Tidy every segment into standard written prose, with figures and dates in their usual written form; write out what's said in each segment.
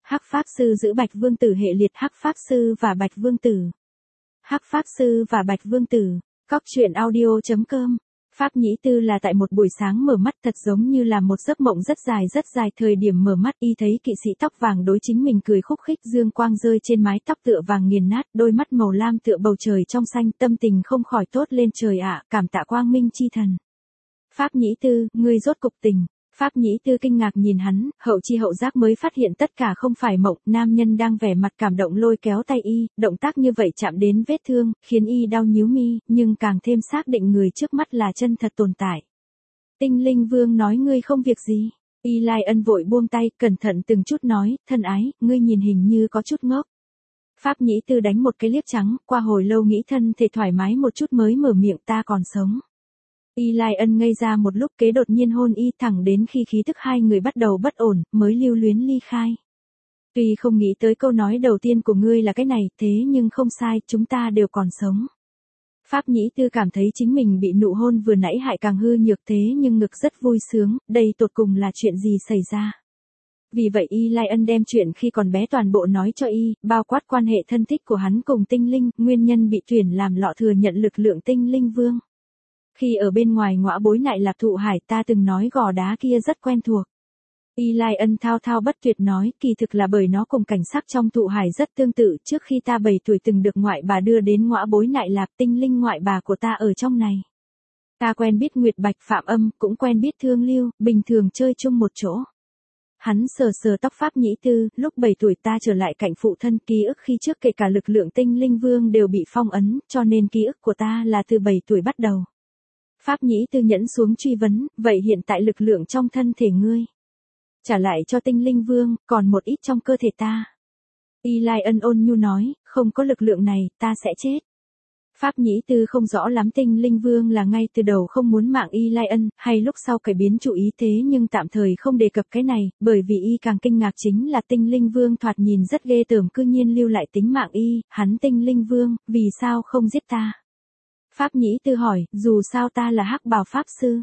Hắc Pháp Sư giữ Bạch Vương Tử hệ liệt Hắc Pháp Sư và Bạch Vương Tử. Hắc Pháp Sư và Bạch Vương Tử. Cóc truyện audio.com. Pháp Nhĩ Tư là tại một buổi sáng mở mắt thật giống như là một giấc mộng rất dài thời điểm mở mắt y thấy kỵ sĩ tóc vàng đối chính mình cười khúc khích dương quang rơi trên mái tóc tựa vàng nghiền nát đôi mắt màu lam tựa bầu trời trong xanh tâm tình không khỏi tốt lên trời ạ cảm tạ quang minh chi thần. Pháp Nhĩ Tư, ngươi rốt cục tỉnh. Pháp Nhĩ Tư kinh ngạc nhìn hắn, hậu chi hậu giác mới phát hiện tất cả không phải mộng, nam nhân đang vẻ mặt cảm động lôi kéo tay y, động tác như vậy chạm đến vết thương, khiến y đau nhíu mi, nhưng càng thêm xác định người trước mắt là chân thật tồn tại. Tinh Linh Vương nói ngươi không việc gì. Y Lai Ân vội buông tay, cẩn thận từng chút nói, thân ái, ngươi nhìn hình như có chút ngốc. Pháp Nhĩ Tư đánh một cái liếc trắng, qua hồi lâu nghĩ thân thể thoải mái một chút mới mở miệng ta còn sống. Y Lai Ân ngây ra một lúc kế đột nhiên hôn y thẳng đến khi khí thức hai người bắt đầu bất ổn, mới lưu luyến ly khai. Tuy không nghĩ tới câu nói đầu tiên của ngươi là cái này, thế nhưng không sai, chúng ta đều còn sống. Pháp Nhĩ Tư cảm thấy chính mình bị nụ hôn vừa nãy hại càng hư nhược thế nhưng ngực rất vui sướng, đây tột cùng là chuyện gì xảy ra. Vì vậy Y Lai Ân đem chuyện khi còn bé toàn bộ nói cho y, bao quát quan hệ thân thích của hắn cùng tinh linh, nguyên nhân bị tuyển làm lọ thừa nhận lực lượng tinh linh vương. Khi ở bên ngoài ngõa bối nại lạc thụ hải ta từng nói gò đá kia rất quen thuộc. Y Lai Ân thao thao bất tuyệt nói kỳ thực là bởi nó cùng cảnh sắc trong thụ hải rất tương tự trước khi ta 7 tuổi từng được ngoại bà đưa đến ngõa bối nại lạc tinh linh ngoại bà của ta ở trong này. Ta quen biết Nguyệt Bạch Phạm Âm cũng quen biết Thương Lưu, bình thường chơi chung một chỗ. Hắn sờ tóc Pháp Nhĩ Tư, lúc 7 tuổi ta trở lại cạnh phụ thân ký ức khi trước kể cả lực lượng tinh linh vương đều bị phong ấn cho nên ký ức của ta là từ 7 tuổi bắt đầu. Pháp Nhĩ Tư nhẫn xuống truy vấn, vậy hiện tại lực lượng trong thân thể ngươi. Trả lại cho tinh linh vương, còn một ít trong cơ thể ta. Y Lai Ân ôn nhu nói, không có lực lượng này, ta sẽ chết. Pháp Nhĩ Tư không rõ lắm tinh linh vương là ngay từ đầu không muốn mạng Y Lai Ân, hay lúc sau cải biến chủ ý thế nhưng tạm thời không đề cập cái này, bởi vì y càng kinh ngạc chính là tinh linh vương thoạt nhìn rất ghê tởm cư nhiên lưu lại tính mạng y, hắn tinh linh vương, vì sao không giết ta? Pháp Nhĩ Tư hỏi, dù sao ta là Hắc Bào Pháp Sư.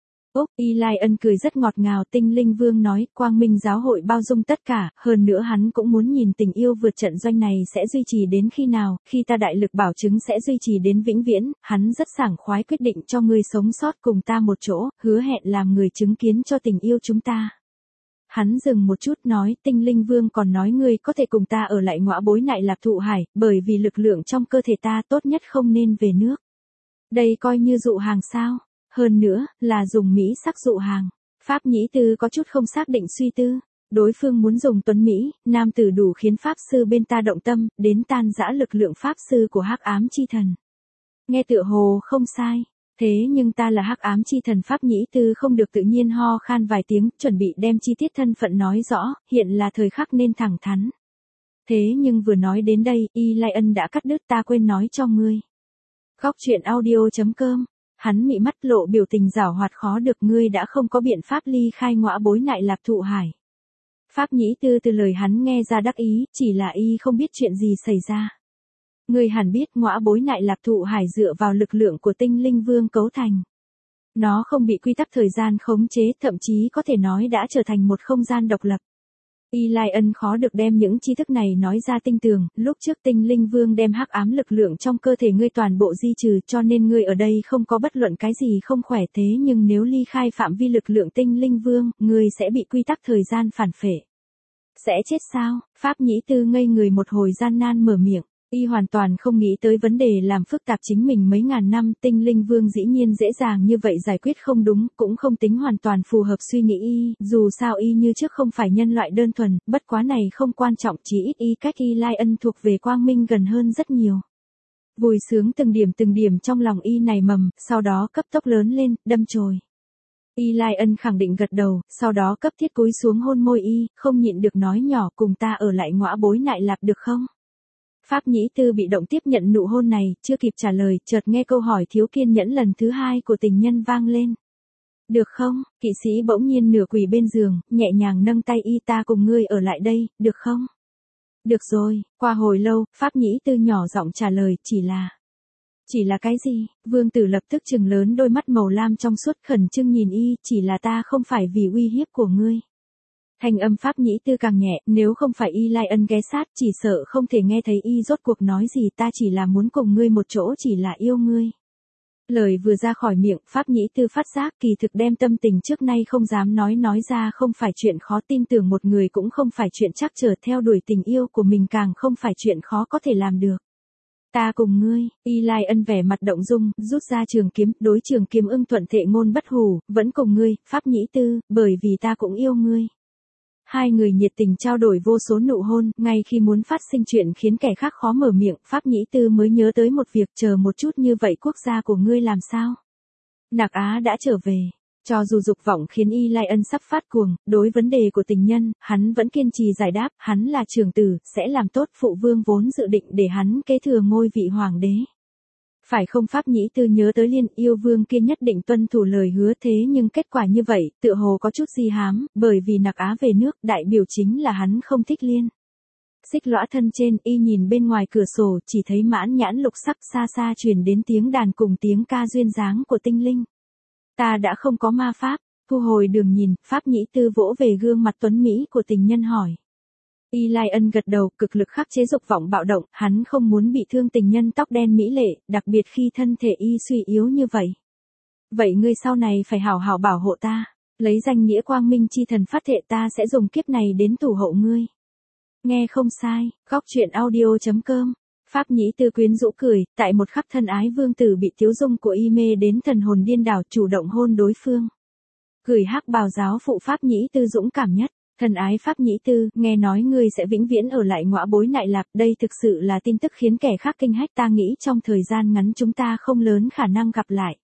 Y Lai Ân cười rất ngọt ngào tinh linh vương nói, quang minh giáo hội bao dung tất cả, hơn nữa hắn cũng muốn nhìn tình yêu vượt trận doanh này sẽ duy trì đến khi nào, khi ta đại lực bảo chứng sẽ duy trì đến vĩnh viễn, hắn rất sảng khoái quyết định cho ngươi sống sót cùng ta một chỗ, hứa hẹn làm người chứng kiến cho tình yêu chúng ta. Hắn dừng một chút nói, tinh linh vương còn nói ngươi có thể cùng ta ở lại ngõa bối nại lạc thụ hải, bởi vì lực lượng trong cơ thể ta tốt nhất không nên về nước. Đây coi như dụ hàng sao? Hơn nữa, là dùng Mỹ sắc dụ hàng. Pháp Nhĩ Tư có chút không xác định suy tư. Đối phương muốn dùng tuấn Mỹ, nam tử đủ khiến Pháp Sư bên ta động tâm, đến tan rã lực lượng Pháp Sư của Hắc Ám Chi Thần. Nghe tựa hồ không sai. Thế nhưng ta là Hắc Ám Chi Thần Pháp Nhĩ Tư không được tự nhiên ho khan vài tiếng, chuẩn bị đem chi tiết thân phận nói rõ, hiện là thời khắc nên thẳng thắn. Thế nhưng vừa nói đến đây, Y Lai Ân đã cắt đứt ta quên nói cho ngươi. Cóc truyện audio.com. Hắn mị mắt lộ biểu tình giảo hoạt khó được ngươi đã không có biện pháp ly khai ngõa bối nại lạc thụ hải. Pháp Nhĩ Tư từ lời hắn nghe ra đắc ý, chỉ là y không biết chuyện gì xảy ra. Ngươi hẳn biết ngõa bối nại lạc thụ hải dựa vào lực lượng của tinh linh vương cấu thành. Nó không bị quy tắc thời gian khống chế thậm chí có thể nói đã trở thành một không gian độc lập. Y Lai Ân khó được đem những tri thức này nói ra tinh tường, lúc trước tinh linh vương đem hắc ám lực lượng trong cơ thể ngươi toàn bộ di trừ cho nên ngươi ở đây không có bất luận cái gì không khỏe thế nhưng nếu ly khai phạm vi lực lượng tinh linh vương, ngươi sẽ bị quy tắc thời gian phản phệ. Sẽ chết sao? Pháp Nhĩ Tư ngây người một hồi gian nan mở miệng. Y hoàn toàn không nghĩ tới vấn đề làm phức tạp chính mình mấy ngàn năm, tinh linh vương dĩ nhiên dễ dàng như vậy giải quyết không đúng, cũng không tính hoàn toàn phù hợp suy nghĩ y, dù sao y như trước không phải nhân loại đơn thuần, bất quá này không quan trọng chỉ ít y cách Y Lai Ân thuộc về quang minh gần hơn rất nhiều. Vui sướng từng điểm trong lòng y nảy mầm, sau đó cấp tốc lớn lên, đâm chồi. Y Lai Ân khẳng định gật đầu, sau đó cấp thiết cúi xuống hôn môi y, không nhịn được nói nhỏ cùng ta ở lại ngõa bối nại lạc được không? Pháp Nhĩ Tư bị động tiếp nhận nụ hôn này, chưa kịp trả lời, chợt nghe câu hỏi thiếu kiên nhẫn lần thứ hai của tình nhân vang lên. Được không? Kỵ sĩ bỗng nhiên nửa quỳ bên giường, nhẹ nhàng nâng tay y ta cùng ngươi ở lại đây, được không? Được rồi, qua hồi lâu, Pháp Nhĩ Tư nhỏ giọng trả lời, Chỉ là cái gì? Vương tử lập tức trừng lớn đôi mắt màu lam trong suốt khẩn trương nhìn y, chỉ là ta không phải vì uy hiếp của ngươi. Thanh âm Pháp Nhĩ Tư càng nhẹ, nếu không phải Y Lai Ân ghé sát, chỉ sợ không thể nghe thấy y rốt cuộc nói gì, ta chỉ là muốn cùng ngươi một chỗ, chỉ là yêu ngươi. Lời vừa ra khỏi miệng, Pháp Nhĩ Tư phát giác kỳ thực đem tâm tình trước nay không dám nói ra không phải chuyện khó, tin tưởng một người cũng không phải chuyện chắc trở, theo đuổi tình yêu của mình càng không phải chuyện khó có thể làm được. Ta cùng ngươi, Y Lai Ân vẻ mặt động dung, rút ra trường kiếm, đối trường kiếm ưng thuận thệ ngôn bất hủ, vẫn cùng ngươi, Pháp Nhĩ Tư, bởi vì ta cũng yêu ngươi. Hai người nhiệt tình trao đổi vô số nụ hôn, ngay khi muốn phát sinh chuyện khiến kẻ khác khó mở miệng, Pháp Nhĩ Tư mới nhớ tới một việc, chờ một chút, như vậy quốc gia của ngươi làm sao? Nặc Á đã trở về. Cho dù dục vọng khiến Y Lai Ân sắp phát cuồng, đối vấn đề của tình nhân, hắn vẫn kiên trì giải đáp, hắn là trưởng tử, sẽ làm tốt phụ vương vốn dự định để hắn kế thừa ngôi vị hoàng đế. Phải không? Pháp Nhĩ Tư nhớ tới Liên yêu vương kia nhất định tuân thủ lời hứa, thế nhưng kết quả như vậy, tựa hồ có chút di hám, bởi vì Nặc Á về nước, đại biểu chính là hắn không thích Liên. Xích lõa thân trên, y nhìn bên ngoài cửa sổ, chỉ thấy mãn nhãn lục sắc, xa xa truyền đến tiếng đàn cùng tiếng ca duyên dáng của tinh linh. Ta đã không có ma pháp, thu hồi đường nhìn, Pháp Nhĩ Tư vỗ về gương mặt tuấn Mỹ của tình nhân hỏi. Y Lai Ân gật đầu, cực lực khắc chế dục vọng bạo động, hắn không muốn bị thương tình nhân tóc đen mỹ lệ, đặc biệt khi thân thể y suy yếu như vậy. Vậy ngươi sau này phải hảo hảo bảo hộ ta, lấy danh nghĩa quang minh chi thần phát thệ ta sẽ dùng kiếp này đến thủ hộ ngươi. Nghe không sai, góc truyện audio.com. Pháp Nhĩ Tư quyến rũ cười, tại một khắc thân ái vương tử bị tiếu dung của y mê đến thần hồn điên đảo, chủ động hôn đối phương. Gửi hắc bào giáo phụ Pháp Nhĩ Tư dũng cảm nhất. Thần ái Pháp Nhĩ Tư, nghe nói ngươi sẽ vĩnh viễn ở lại Ngõa Bối Nại Lạp, đây thực sự là tin tức khiến kẻ khác kinh hách, ta nghĩ trong thời gian ngắn chúng ta không lớn khả năng gặp lại.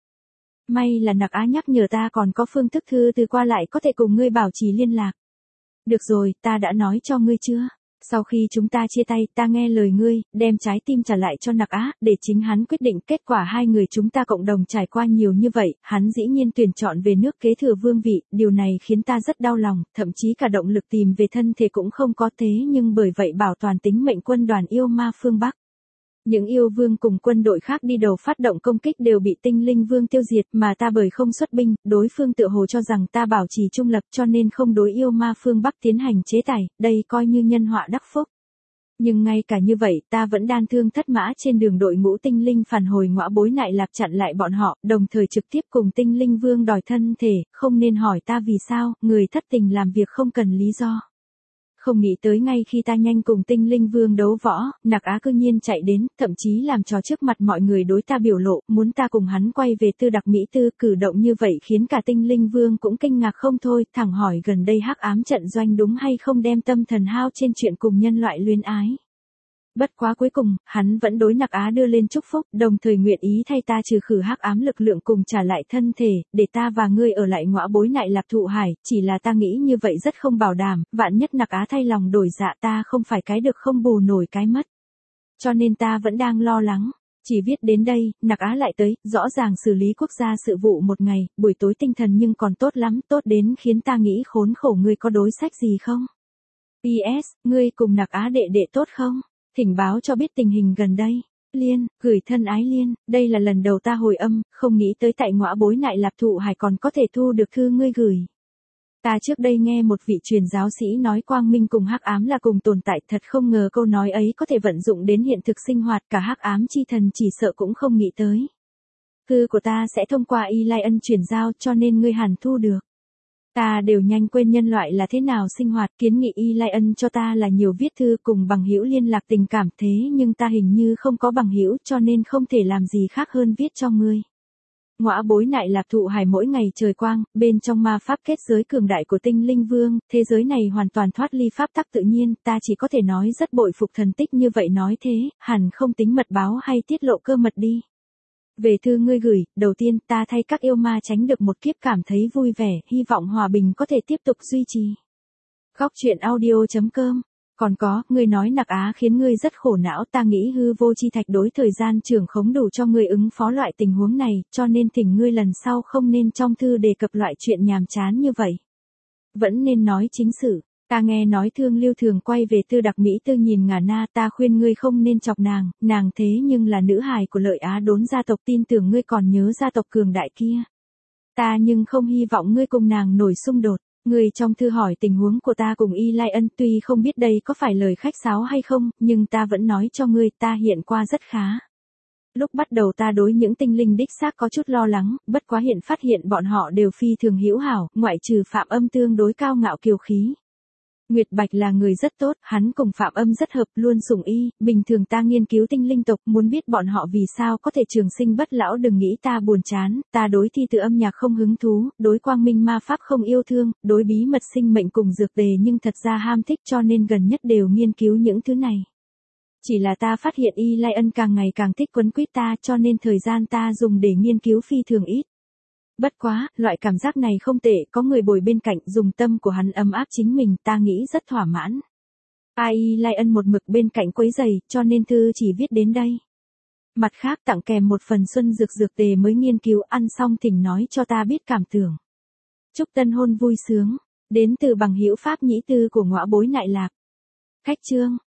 May là Nặc Á nhắc nhở ta còn có phương thức thư từ qua lại có thể cùng ngươi bảo trì liên lạc. Được rồi, ta đã nói cho ngươi chưa? Sau khi chúng ta chia tay, ta nghe lời ngươi, đem trái tim trả lại cho Nặc Á, để chính hắn quyết định. Kết quả hai người chúng ta cộng đồng trải qua nhiều như vậy, hắn dĩ nhiên tuyển chọn về nước kế thừa vương vị, điều này khiến ta rất đau lòng, thậm chí cả động lực tìm về thân thể cũng không có, thế nhưng bởi vậy bảo toàn tính mệnh quân đoàn yêu ma phương Bắc. Những yêu vương cùng quân đội khác đi đầu phát động công kích đều bị tinh linh vương tiêu diệt, mà ta bởi không xuất binh, đối phương tựa hồ cho rằng ta bảo trì trung lập cho nên không đối yêu ma phương Bắc tiến hành chế tài, đây coi như nhân họa đắc phúc. Nhưng ngay cả như vậy, ta vẫn đan thương thất mã trên đường đội ngũ tinh linh phản hồi Ngõa Bối Nại Lạp, chặn lại bọn họ, đồng thời trực tiếp cùng tinh linh vương đòi thân thể, không nên hỏi ta vì sao, người thất tình làm việc không cần lý do. Không nghĩ tới ngay khi ta nhanh cùng tinh linh vương đấu võ, Nặc Á cư nhiên chạy đến, thậm chí làm trò trước mặt mọi người đối ta biểu lộ, muốn ta cùng hắn quay về Tư Đặc Mỹ Tư. Cử động như vậy khiến cả tinh linh vương cũng kinh ngạc không thôi, thẳng hỏi gần đây hắc ám trận doanh đúng hay không đem tâm thần hao trên chuyện cùng nhân loại luyến ái. Bất quá cuối cùng, hắn vẫn đối Nặc Á đưa lên chúc phúc, đồng thời nguyện ý thay ta trừ khử hắc ám lực lượng cùng trả lại thân thể, để ta và ngươi ở lại Ngõa Bối Nại Lạp thụ hải, chỉ là ta nghĩ như vậy rất không bảo đảm, vạn nhất Nặc Á thay lòng đổi dạ, ta không phải cái được không bù nổi cái mất. Cho nên ta vẫn đang lo lắng. Chỉ viết đến đây, Nặc Á lại tới, rõ ràng xử lý quốc gia sự vụ một ngày, buổi tối tinh thần nhưng còn tốt lắm, tốt đến khiến ta nghĩ khốn khổ. Ngươi có đối sách gì không? PS, ngươi cùng Nặc Á đệ đệ tốt không? Thỉnh báo cho biết tình hình gần đây. Liên, gửi thân ái Liên, đây là lần đầu ta hồi âm, không nghĩ tới tại Ngõa Bối Nại Lạp thụ hải còn có thể thu được thư ngươi gửi. Ta trước đây nghe một vị truyền giáo sĩ nói quang minh cùng hắc ám là cùng tồn tại, thật không ngờ câu nói ấy có thể vận dụng đến hiện thực sinh hoạt, cả hắc ám chi thần chỉ sợ cũng không nghĩ tới. Thư của ta sẽ thông qua Y Lai Ân chuyển giao cho nên ngươi hẳn thu được. Ta đều nhanh quên nhân loại là thế nào sinh hoạt, kiến nghị Y Lai Ân cho ta là nhiều viết thư cùng bằng hữu liên lạc tình cảm, thế nhưng ta hình như không có bằng hữu cho nên không thể làm gì khác hơn viết cho ngươi. Ngõa Bối Nại Lạp thụ hải mỗi ngày trời quang, bên trong ma pháp kết giới cường đại của tinh linh vương, thế giới này hoàn toàn thoát ly pháp tắc tự nhiên, ta chỉ có thể nói rất bội phục thần tích như vậy, nói thế, hẳn không tính mật báo hay tiết lộ cơ mật đi. Về thư ngươi gửi, đầu tiên ta thay các yêu ma tránh được một kiếp cảm thấy vui vẻ, hy vọng hòa bình có thể tiếp tục duy trì. Góc truyện audio.com. Còn có, ngươi nói Nặc Á khiến ngươi rất khổ não, ta nghĩ hư vô chi thạch đối thời gian trường khống đủ cho ngươi ứng phó loại tình huống này, cho nên thỉnh ngươi lần sau không nên trong thư đề cập loại chuyện nhàm chán như vậy. Vẫn nên nói chính sự. Ta nghe nói Thương Lưu thường quay về Tư Đặc Mỹ Tư nhìn ngả na, ta khuyên ngươi không nên chọc nàng thế nhưng là nữ hài của Lợi Á Đốn gia tộc, tin tưởng ngươi còn nhớ gia tộc cường đại kia. Ta nhưng không hy vọng ngươi cùng nàng nổi xung đột. Người trong thư hỏi tình huống của ta cùng Y Lai Ân, tuy không biết đây có phải lời khách sáo hay không, nhưng ta vẫn nói cho ngươi, ta hiện qua rất khá. Lúc bắt đầu ta đối những tinh linh đích xác có chút lo lắng, bất quá hiện phát hiện bọn họ đều phi thường hữu hảo, ngoại trừ Phạm Âm tương đối cao ngạo kiêu khí. Nguyệt Bạch là người rất tốt, hắn cùng Phạm Âm rất hợp, luôn sủng y, bình thường ta nghiên cứu tinh linh tộc, muốn biết bọn họ vì sao có thể trường sinh bất lão, đừng nghĩ ta buồn chán, ta đối thi từ âm nhạc không hứng thú, đối quang minh ma pháp không yêu thương, đối bí mật sinh mệnh cùng dược đề nhưng thật ra ham thích, cho nên gần nhất đều nghiên cứu những thứ này. Chỉ là ta phát hiện Y Lai Ân càng ngày càng thích quấn quýt ta, cho nên thời gian ta dùng để nghiên cứu phi thường ít. Bất quá, loại cảm giác này không tệ, có người bồi bên cạnh, dùng tâm của hắn ấm áp chính mình, ta nghĩ rất thỏa mãn. Y Lai Ân một mực bên cạnh quấy giày, cho nên thư chỉ viết đến đây. Mặt khác tặng kèm một phần xuân dược tề mới nghiên cứu, ăn xong thỉnh nói cho ta biết cảm tưởng. Chúc tân hôn vui sướng, đến từ bằng hữu Pháp Nhĩ Tư của Ngõa Bối Nại Lạc. Khách chương.